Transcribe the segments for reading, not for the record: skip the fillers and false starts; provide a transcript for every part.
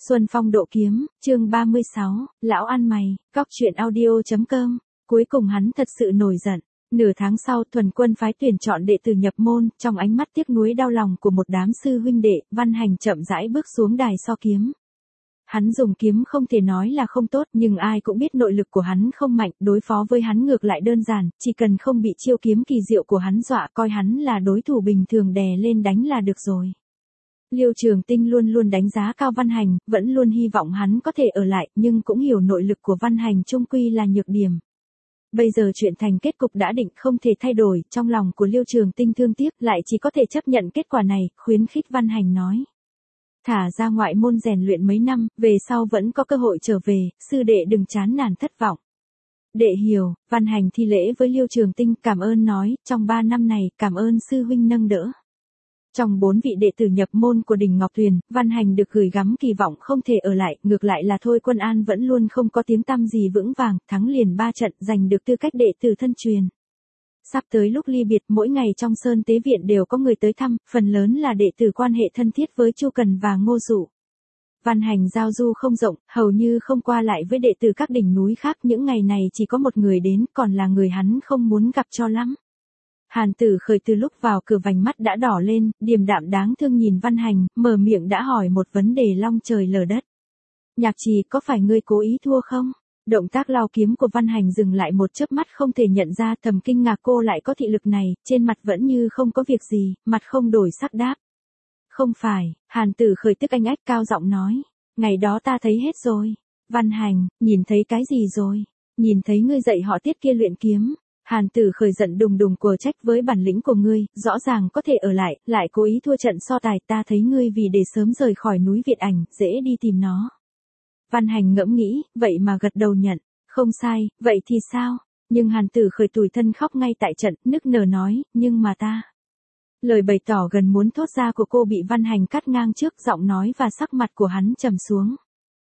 Xuân Phong độ kiếm, chương 36, lão ăn mày, cóc truyện audio.com, cuối cùng hắn thật sự nổi giận. Nửa tháng sau, Thuần Quân phái tuyển chọn đệ tử nhập môn, trong ánh mắt tiếc nuối đau lòng của một đám sư huynh đệ, Văn Hành chậm rãi bước xuống đài so kiếm. Hắn dùng kiếm không thể nói là không tốt, nhưng ai cũng biết nội lực của hắn không mạnh, đối phó với hắn ngược lại đơn giản, chỉ cần không bị chiêu kiếm kỳ diệu của hắn dọa, coi hắn là đối thủ bình thường đè lên đánh là được rồi. Liêu Trường Tinh luôn luôn đánh giá cao Văn Hành, vẫn luôn hy vọng hắn có thể ở lại, nhưng cũng hiểu nội lực của Văn Hành chung quy là nhược điểm. Bây giờ chuyện thành kết cục đã định không thể thay đổi, trong lòng của Liêu Trường Tinh thương tiếc, lại chỉ có thể chấp nhận kết quả này, khuyến khích Văn Hành nói. Thả ra ngoại môn rèn luyện mấy năm, về sau vẫn có cơ hội trở về, sư đệ đừng chán nản thất vọng. Đệ hiểu, Văn Hành thi lễ với Liêu Trường Tinh, cảm ơn nói, trong 3 năm này, cảm ơn sư huynh nâng đỡ. Trong 4 vị đệ tử nhập môn của Đình Ngọc Tuyền, Văn Hành được gửi gắm kỳ vọng không thể ở lại, ngược lại là Thôi Quân An vẫn luôn không có tiếng tăm gì vững vàng, thắng liền 3 trận, giành được tư cách đệ tử thân truyền. Sắp tới lúc ly biệt, mỗi ngày trong Sơn Tế Viện đều có người tới thăm, phần lớn là đệ tử quan hệ thân thiết với Chu Cần và Ngô Dụ. Văn Hành giao du không rộng, hầu như không qua lại với đệ tử các đỉnh núi khác, những ngày này chỉ có một người đến, còn là người hắn không muốn gặp cho lắm. Hàn Tử Khởi từ lúc vào cửa vành mắt đã đỏ lên, điềm đạm đáng thương nhìn Văn Hành, mở miệng đã hỏi một vấn đề long trời lở đất. Nhạc Trì, có phải ngươi cố ý thua không? Động tác lao kiếm của Văn Hành dừng lại một chớp mắt không thể nhận ra, thầm kinh ngạc cô lại có thị lực này, trên mặt vẫn như không có việc gì, mặt không đổi sắc đáp. Không phải, Hàn Tử Khởi tức anh ách cao giọng nói, ngày đó ta thấy hết rồi. Văn Hành, nhìn thấy cái gì rồi? Nhìn thấy ngươi dạy họ Tiết kia luyện kiếm. Hàn Tử Khởi giận đùng đùng của trách với bản lĩnh của ngươi, rõ ràng có thể ở lại, lại cố ý thua trận so tài, ta thấy ngươi vì để sớm rời khỏi núi Việt Ảnh, dễ đi tìm nó. Văn Hành ngẫm nghĩ, vậy mà gật đầu nhận, không sai, vậy thì sao? Nhưng Hàn Tử Khởi tủi thân khóc ngay tại trận, nức nở nói, nhưng mà ta. Lời bày tỏ gần muốn thốt ra của cô bị Văn Hành cắt ngang trước, giọng nói và sắc mặt của hắn trầm xuống.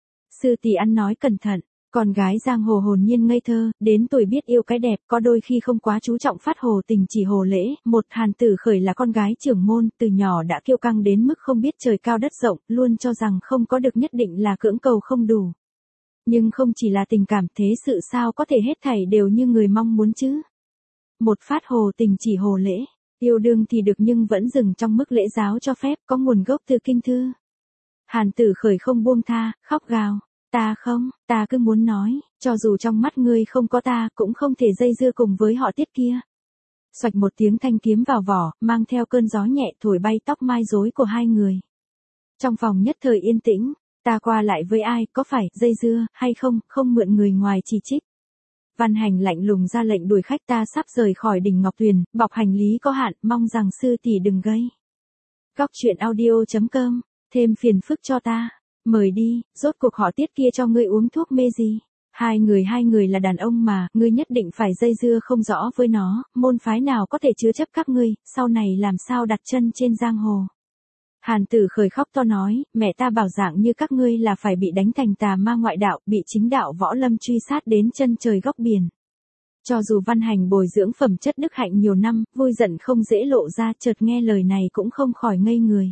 Sư tỷ ăn nói cẩn thận. Con gái giang hồ hồn nhiên ngây thơ, đến tuổi biết yêu cái đẹp, có đôi khi không quá chú trọng phát hồ tình chỉ hồ lễ. Một Hàn Tử Khởi là con gái trưởng môn, từ nhỏ đã kiêu căng đến mức không biết trời cao đất rộng, luôn cho rằng không có được nhất định là cưỡng cầu không đủ. Nhưng không chỉ là tình cảm, thế sự sao có thể hết thảy đều như người mong muốn chứ? Một phát hồ tình chỉ hồ lễ, yêu đương thì được nhưng vẫn dừng trong mức lễ giáo cho phép, có nguồn gốc từ kinh thư. Hàn Tử Khởi không buông tha, khóc gào. Ta không, ta cứ muốn nói, cho dù trong mắt ngươi không có ta, cũng không thể dây dưa cùng với họ Tiết kia. Xoạch một tiếng thanh kiếm vào vỏ, mang theo cơn gió nhẹ thổi bay tóc mai rối của hai người. Trong phòng nhất thời yên tĩnh, ta qua lại với ai, có phải dây dưa, hay không, không mượn người ngoài chỉ trích. Văn Hành lạnh lùng ra lệnh đuổi khách, ta sắp rời khỏi Đình Ngọc Tuyền, bọc hành lý có hạn, mong rằng sư tỷ đừng gây. Cóc truyện audio.com, thêm phiền phức cho ta. Mời đi, rốt cuộc họ Tiết kia cho ngươi uống thuốc mê gì? Hai người là đàn ông mà, ngươi nhất định phải dây dưa không rõ với nó, môn phái nào có thể chứa chấp các ngươi, sau này làm sao đặt chân trên giang hồ. Hàn Tử Khởi khóc to nói, mẹ ta bảo dạng như các ngươi là phải bị đánh thành tà ma ngoại đạo, bị chính đạo võ lâm truy sát đến chân trời góc biển. Cho dù Văn Hành bồi dưỡng phẩm chất đức hạnh nhiều năm, vui giận không dễ lộ ra, chợt nghe lời này cũng không khỏi ngây người.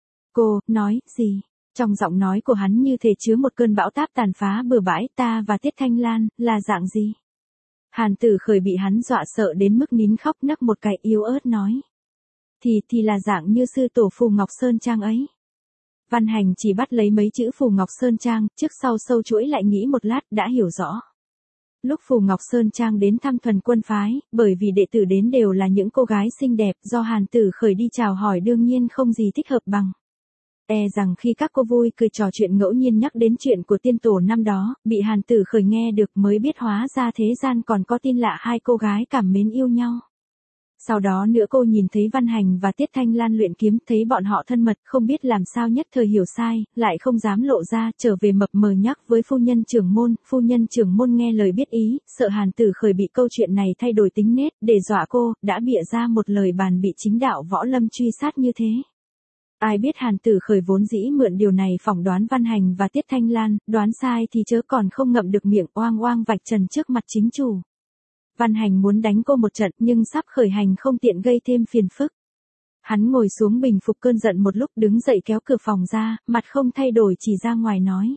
Cô, nói, gì? Trong giọng nói của hắn như thể chứa một cơn bão táp tàn phá bừa bãi, ta và Tiết Thanh Lan, là dạng gì? Hàn Tử Khởi bị hắn dọa sợ đến mức nín khóc nấc một cái yếu ớt nói. Thì là dạng như sư tổ Phù Ngọc Sơn Trang ấy. Văn Hành chỉ bắt lấy mấy chữ Phù Ngọc Sơn Trang, trước sau sâu chuỗi lại nghĩ một lát, đã hiểu rõ. Lúc Phù Ngọc Sơn Trang đến thăm Thuần Quân phái, bởi vì đệ tử đến đều là những cô gái xinh đẹp, do Hàn Tử Khởi đi chào hỏi đương nhiên không gì thích hợp bằng. Rằng khi các cô vui cười trò chuyện ngẫu nhiên nhắc đến chuyện của tiên tổ năm đó, bị Hàn Tử Khởi nghe được mới biết hóa ra thế gian còn có tin lạ hai cô gái cảm mến yêu nhau. Sau đó nữa cô nhìn thấy Văn Hành và Tiết Thanh Lan luyện kiếm, thấy bọn họ thân mật, không biết làm sao nhất thời hiểu sai, lại không dám lộ ra, trở về mập mờ nhắc với phu nhân trưởng môn nghe lời biết ý, sợ Hàn Tử Khởi bị câu chuyện này thay đổi tính nết, để dọa cô, đã bịa ra một lời bàn bị chính đạo võ lâm truy sát như thế. Ai biết Hàn Tử Khởi vốn dĩ mượn điều này phỏng đoán Văn Hành và Tiết Thanh Lan, đoán sai thì chớ còn không ngậm được miệng, oang oang vạch trần trước mặt chính chủ. Văn Hành muốn đánh cô một trận nhưng sắp khởi hành không tiện gây thêm phiền phức. Hắn ngồi xuống bình phục cơn giận một lúc đứng dậy kéo cửa phòng ra, mặt không thay đổi chỉ ra ngoài nói.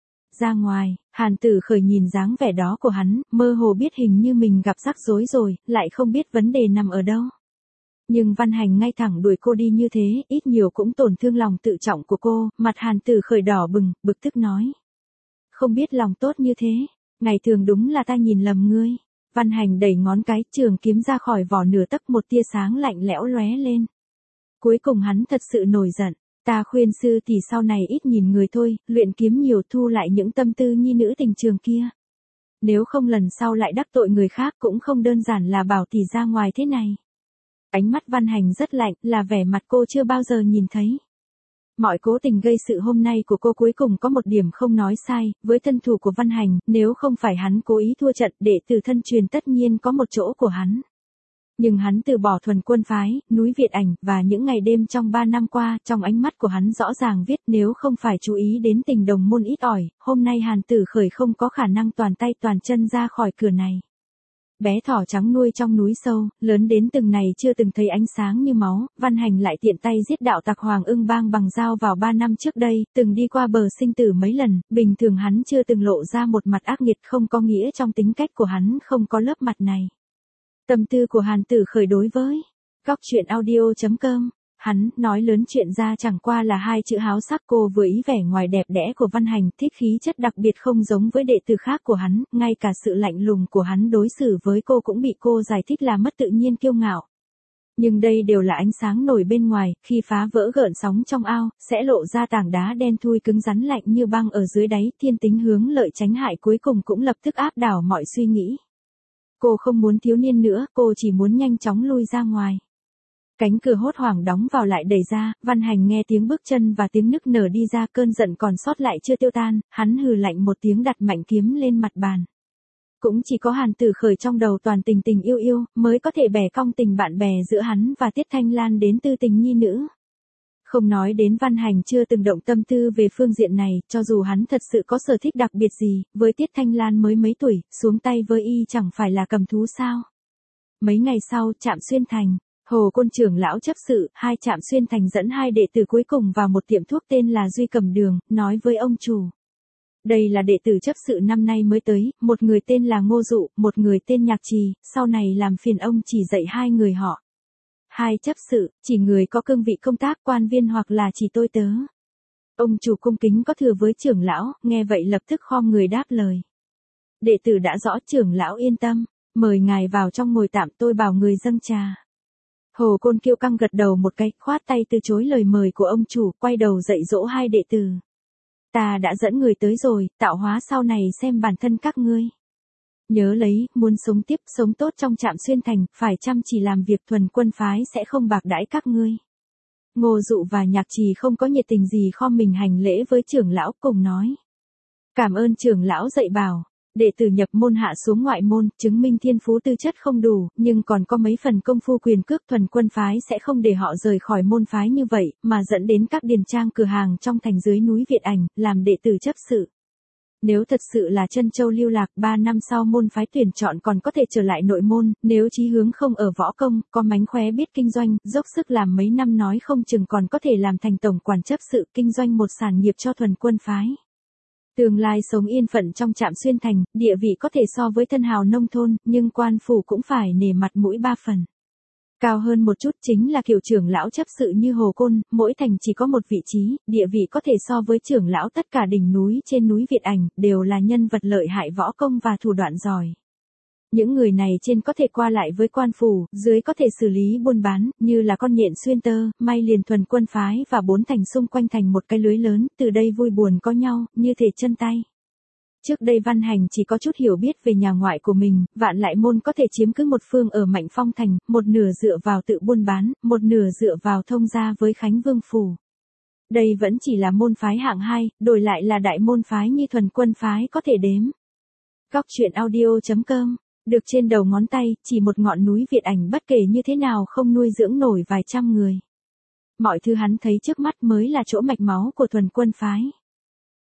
Ra ngoài, Hàn Tử Khởi nhìn dáng vẻ đó của hắn, mơ hồ biết hình như mình gặp rắc rối rồi, lại không biết vấn đề nằm ở đâu. Nhưng Văn Hành ngay thẳng đuổi cô đi như thế, ít nhiều cũng tổn thương lòng tự trọng của cô, mặt Hàn Tử Khởi đỏ bừng, bực tức nói. Không biết lòng tốt như thế, ngày thường đúng là ta nhìn lầm ngươi. Văn Hành đẩy ngón cái trường kiếm ra khỏi vỏ nửa tấc, một tia sáng lạnh lẽo lóe lên. Cuối cùng hắn thật sự nổi giận. Ta khuyên sư thì sau này ít nhìn người thôi, luyện kiếm nhiều thu lại những tâm tư nhi nữ tình trường kia. Nếu không lần sau lại đắc tội người khác cũng không đơn giản là bảo tỷ ra ngoài thế này. Ánh mắt Văn Hành rất lạnh, là vẻ mặt cô chưa bao giờ nhìn thấy. Mọi cố tình gây sự hôm nay của cô cuối cùng có một điểm không nói sai, với thân thủ của Văn Hành, nếu không phải hắn cố ý thua trận, đệ tử thân truyền tất nhiên có một chỗ của hắn. Nhưng hắn từ bỏ Thuần Quân phái, núi Việt Ảnh, và những ngày đêm trong 3 năm qua, trong ánh mắt của hắn rõ ràng viết nếu không phải chú ý đến tình đồng môn ít ỏi, hôm nay Hàn Tử Khởi không có khả năng toàn tay toàn chân ra khỏi cửa này. Bé thỏ trắng nuôi trong núi sâu, lớn đến từng này chưa từng thấy ánh sáng như máu, Văn Hành lại tiện tay giết đạo tặc Hoàng Ưng Bang bằng dao vào 3 năm trước đây, từng đi qua bờ sinh tử mấy lần, bình thường hắn chưa từng lộ ra một mặt ác nghiệt, không có nghĩa trong tính cách của hắn không có lớp mặt này. Tâm tư của Hàn Tử Khởi đối với Góc Truyện Audio.com, hắn nói lớn chuyện ra chẳng qua là 2 chữ háo sắc. Cô vừa ý vẻ ngoài đẹp đẽ của Văn Hành, thích khí chất đặc biệt không giống với đệ tử khác của hắn, ngay cả sự lạnh lùng của hắn đối xử với cô cũng bị cô giải thích là mất tự nhiên kiêu ngạo. Nhưng đây đều là ánh sáng nổi bên ngoài, khi phá vỡ gợn sóng trong ao, sẽ lộ ra tảng đá đen thui cứng rắn lạnh như băng ở dưới đáy, thiên tính hướng lợi tránh hại cuối cùng cũng lập tức áp đảo mọi suy nghĩ. Cô không muốn thiếu niên nữa, cô chỉ muốn nhanh chóng lui ra ngoài. Cánh cửa hốt hoảng đóng vào lại đẩy ra, Văn Hành nghe tiếng bước chân và tiếng nức nở đi ra, cơn giận còn sót lại chưa tiêu tan, hắn hừ lạnh một tiếng đặt mạnh kiếm lên mặt bàn. Cũng chỉ có Hàn Tử Khởi trong đầu toàn tình tình yêu yêu, mới có thể bẻ cong tình bạn bè giữa hắn và Tiết Thanh Lan đến tư tình nhi nữ. Không nói đến Văn Hành chưa từng động tâm tư về phương diện này, cho dù hắn thật sự có sở thích đặc biệt gì, với Tiết Thanh Lan mới mấy tuổi, xuống tay với y chẳng phải là cầm thú sao. Mấy ngày sau, Trạm Xuyên Thành, Hồ Côn trưởng lão chấp sự, 2 Trạm Xuyên Thành dẫn 2 đệ tử cuối cùng vào một tiệm thuốc tên là Duy Cầm Đường, nói với ông chủ. Đây là đệ tử chấp sự năm nay mới tới, một người tên là Ngô Dụ, một người tên Nhạc Trì, sau này làm phiền ông chỉ dạy 2 người họ. 2 chấp sự, chỉ người có cương vị công tác quan viên hoặc là chỉ tôi tớ. Ông chủ cung kính có thừa với trưởng lão, nghe vậy lập tức khom người đáp lời. Đệ tử đã rõ, trưởng lão yên tâm, mời ngài vào trong ngồi tạm, tôi bảo người dâng trà. Hồ Côn kiêu căng gật đầu một cái, khoát tay từ chối lời mời của ông chủ, quay đầu dạy dỗ 2 đệ tử. Ta đã dẫn người tới rồi, tạo hóa sau này xem bản thân các ngươi. Nhớ lấy, muốn sống tiếp, sống tốt trong Trạm Xuyên Thành, phải chăm chỉ làm việc, Thuần Quân phái sẽ không bạc đãi các ngươi. Ngô Dụ và Nhạc Trì không có nhiệt tình gì khom mình hành lễ với trưởng lão, cùng nói. Cảm ơn trưởng lão dạy bảo. Đệ tử nhập môn hạ xuống ngoại môn, chứng minh thiên phú tư chất không đủ, nhưng còn có mấy phần công phu quyền cước, Thuần Quân phái sẽ không để họ rời khỏi môn phái như vậy, mà dẫn đến các điền trang cửa hàng trong thành dưới núi Việt Ảnh, làm đệ tử chấp sự. Nếu thật sự là chân châu lưu lạc, 3 năm sau môn phái tuyển chọn còn có thể trở lại nội môn, nếu chí hướng không ở võ công, có mánh khóe biết kinh doanh, dốc sức làm mấy năm nói không chừng còn có thể làm thành tổng quản chấp sự, kinh doanh một sản nghiệp cho Thuần Quân phái. Tương lai sống yên phận trong Trạm Xuyên Thành, địa vị có thể so với thân hào nông thôn, nhưng quan phủ cũng phải nể mặt mũi 3 phần. Cao hơn một chút chính là kiểu trưởng lão chấp sự như Hồ Côn, mỗi thành chỉ có một vị trí, địa vị có thể so với trưởng lão tất cả đỉnh núi trên núi Việt Ảnh, đều là nhân vật lợi hại võ công và thủ đoạn giỏi. Những người này trên có thể qua lại với quan phủ, dưới có thể xử lý buôn bán, như là con nhện xuyên tơ, may liền Thuần Quân phái và 4 thành xung quanh thành một cái lưới lớn, từ đây vui buồn có nhau, như thể chân tay. Trước đây Văn Hành chỉ có chút hiểu biết về nhà ngoại của mình, Vạn Lại môn có thể chiếm cứ một phương ở Mạnh Phong thành, một nửa dựa vào tự buôn bán, một nửa dựa vào thông gia với Khánh Vương phủ. Đây vẫn chỉ là môn phái hạng 2, đổi lại là đại môn phái như Thuần Quân phái có thể đếm. Góc Truyện Audio.com, được trên đầu ngón tay, chỉ một ngọn núi Việt Ảnh bất kể như thế nào không nuôi dưỡng nổi vài trăm người. Mọi thứ hắn thấy trước mắt mới là chỗ mạch máu của Thuần Quân phái.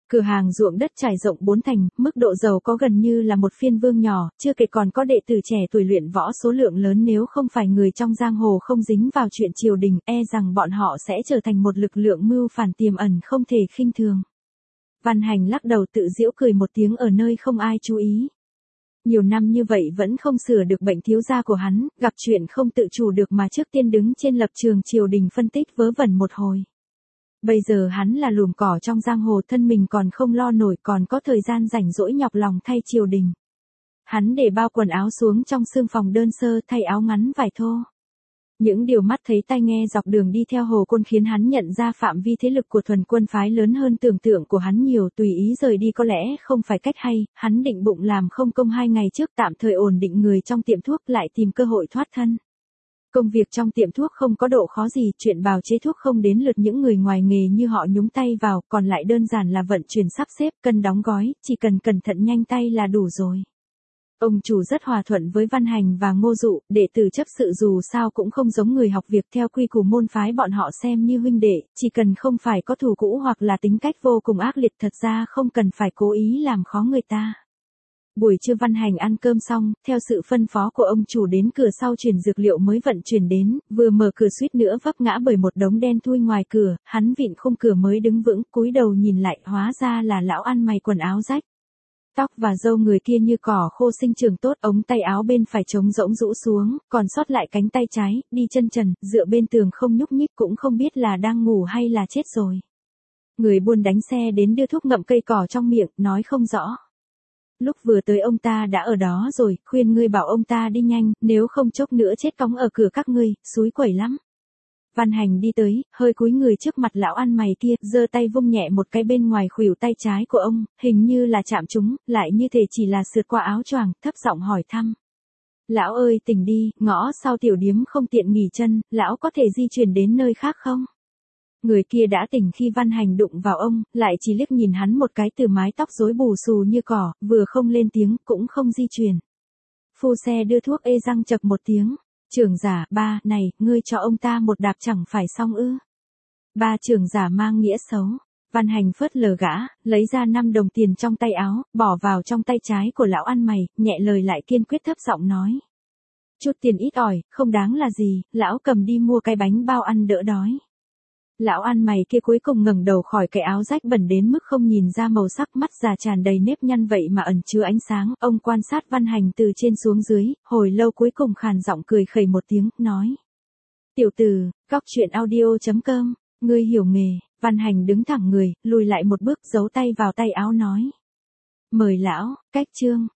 Cửa hàng ruộng đất trải rộng 4 thành, mức độ giàu có gần như là một phiên vương nhỏ, chưa kể còn có đệ tử trẻ tuổi luyện võ số lượng lớn, nếu không phải người trong giang hồ không dính vào chuyện triều đình, e rằng bọn họ sẽ trở thành một lực lượng mưu phản tiềm ẩn không thể khinh thường. Văn Hành lắc đầu tự giễu cười một tiếng ở nơi không ai chú ý. Nhiều năm như vậy vẫn không sửa được bệnh thiếu gia của hắn, gặp chuyện không tự chủ được mà trước tiên đứng trên lập trường triều đình phân tích vớ vẩn một hồi. Bây giờ hắn là lùm cỏ trong giang hồ, thân mình còn không lo nổi, còn có thời gian rảnh rỗi nhọc lòng thay triều đình. Hắn để bao quần áo xuống trong sương phòng đơn sơ, thay áo ngắn vải thô. Những điều mắt thấy tai nghe dọc đường đi theo Hồ Côn khiến hắn nhận ra phạm vi thế lực của Thuần Quân phái lớn hơn tưởng tượng của hắn nhiều, tùy ý rời đi có lẽ không phải cách hay, hắn định bụng làm không công 2 ngày trước tạm thời ổn định người trong tiệm thuốc, lại tìm cơ hội thoát thân. Công việc trong tiệm thuốc không có độ khó gì, chuyện bào chế thuốc không đến lượt những người ngoài nghề như họ nhúng tay vào, còn lại đơn giản là vận chuyển sắp xếp, cân đóng gói, chỉ cần cẩn thận nhanh tay là đủ rồi. Ông chủ rất hòa thuận với Văn Hành và Ngô Dụ, đệ tử chấp sự dù sao cũng không giống người học việc, theo quy củ môn phái bọn họ xem như huynh đệ, chỉ cần không phải có thù cũ hoặc là tính cách vô cùng ác liệt, thật ra không cần phải cố ý làm khó người ta. Buổi trưa Văn Hành ăn cơm xong, theo sự phân phó của ông chủ đến cửa sau chuyển dược liệu mới vận chuyển đến, vừa mở cửa suýt nữa vấp ngã bởi một đống đen thui ngoài cửa, hắn vịn khung cửa mới đứng vững, cúi đầu nhìn lại, hóa ra là lão ăn mày quần áo rách. Tóc và râu người kia như cỏ khô sinh trưởng tốt, ống tay áo bên phải trống rỗng rũ xuống, còn sót lại cánh tay trái, đi chân trần, dựa bên tường không nhúc nhích, cũng không biết là đang ngủ hay là chết rồi. Người buôn đánh xe đến đưa thuốc ngậm cây cỏ trong miệng, nói không rõ. Lúc vừa tới ông ta đã ở đó rồi, khuyên ngươi bảo ông ta đi nhanh, nếu không chốc nữa chết cóng ở cửa các ngươi, xúi quẩy lắm. Văn Hành đi tới, hơi cúi người trước mặt lão ăn mày kia, giơ tay vung nhẹ một cái bên ngoài khuỷu tay trái của ông, hình như là chạm trúng, lại như thể chỉ là sượt qua áo choàng, thấp giọng hỏi thăm. Lão ơi tỉnh đi, ngõ sau tiểu điếm không tiện nghỉ chân, lão có thể di chuyển đến nơi khác không? Người kia đã tỉnh khi Văn Hành đụng vào ông, lại chỉ liếc nhìn hắn một cái từ mái tóc rối bù xù như cỏ, vừa không lên tiếng, cũng không di chuyển. Phu xe đưa thuốc ê răng chậc một tiếng. Trưởng giả, ba, này, ngươi cho ông ta một đạp chẳng phải xong ư? Ba trưởng giả mang nghĩa xấu. Văn Hành phớt lờ gã, lấy ra 5 đồng tiền trong tay áo, bỏ vào trong tay trái của lão ăn mày, nhẹ lời lại kiên quyết thấp giọng nói. Chút tiền ít ỏi, không đáng là gì, lão cầm đi mua cái bánh bao ăn đỡ đói. Lão ăn mày kia cuối cùng ngẩng đầu khỏi cái áo rách bẩn đến mức không nhìn ra màu sắc, mắt già tràn đầy nếp nhăn vậy mà ẩn chứa ánh sáng, ông quan sát Văn Hành từ trên xuống dưới, hồi lâu cuối cùng khàn giọng cười khẩy một tiếng, nói. Tiểu tử, coctruyện.audio.com, ngươi hiểu nghề. Văn Hành đứng thẳng người, lùi lại một bước, giấu tay vào tay áo nói. Mời lão, cách chương.